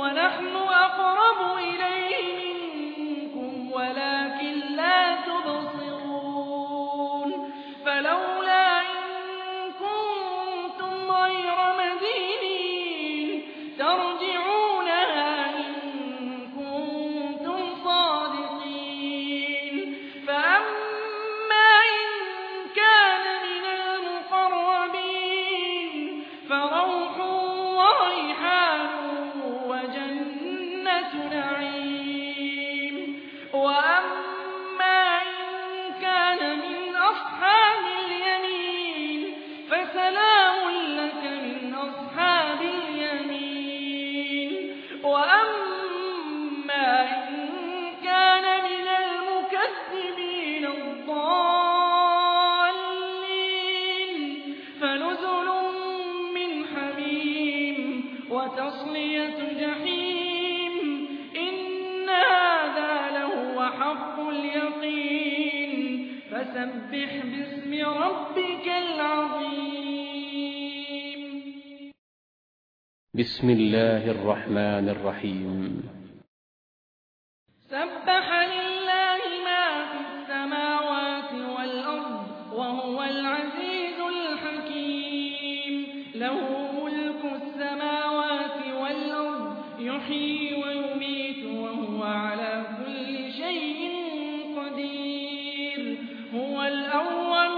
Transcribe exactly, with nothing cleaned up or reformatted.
وَنَحْنُ أَقْرَبُ إِلَيْهِ مِنكُمْ وَلَٰكِن لَّا تُبْصِرُونَ فَلَوْلَا إِن كُنتُمْ غَيْرَ مَدِينِينَ تَرْجِعُونَهَا إِن كُنتُمْ صَادِقِينَ فَأَمَّا إِن كَانَ مِنَ الْمُقَرَّبِينَ فَرَوْحٌ وَرَيْحَانٌ وَجَنَّتُ نَعِيمٍ وَأَمَّا إِن كَانَ مِنْ أَصْحَابِ الْيَمِينِ فَسَلَامٌ لَّكَ مِنْ أَصْحَابِ الْيَمِينِ وَأَمَّا إِن كَانَ مِنَ الْمُكَذِّبِينَ الضَّالِّينَ فَنُزُلٌ مِّنْ حَمِيمٍ وَتَصْلِيَةُ جَحِيمٍ إِنَّ هَٰذَا لَهُوَ حَقُّ الْيَقِينِ فَسَبِّحْ بِاسْمِ رَبِّكَ الْعَظِيمِ بسم الله الرحمن الرحيم سَبَّحَ لِلَّهِ مَا فِي السَّمَاوَاتِ وَالْأَرْضِ وَهُوَ الْعَزِيزُ الْحَكِيمُ لَهُ مُلْكُ السَّمَاوَاتِ وَالْأَرْضِ يُحْيِي وَيُمِيتُ وَهُوَ عَلَىٰ كُلِّ شَيْءٍ قَدِيرٌ هُوَ الْأَوَّلُ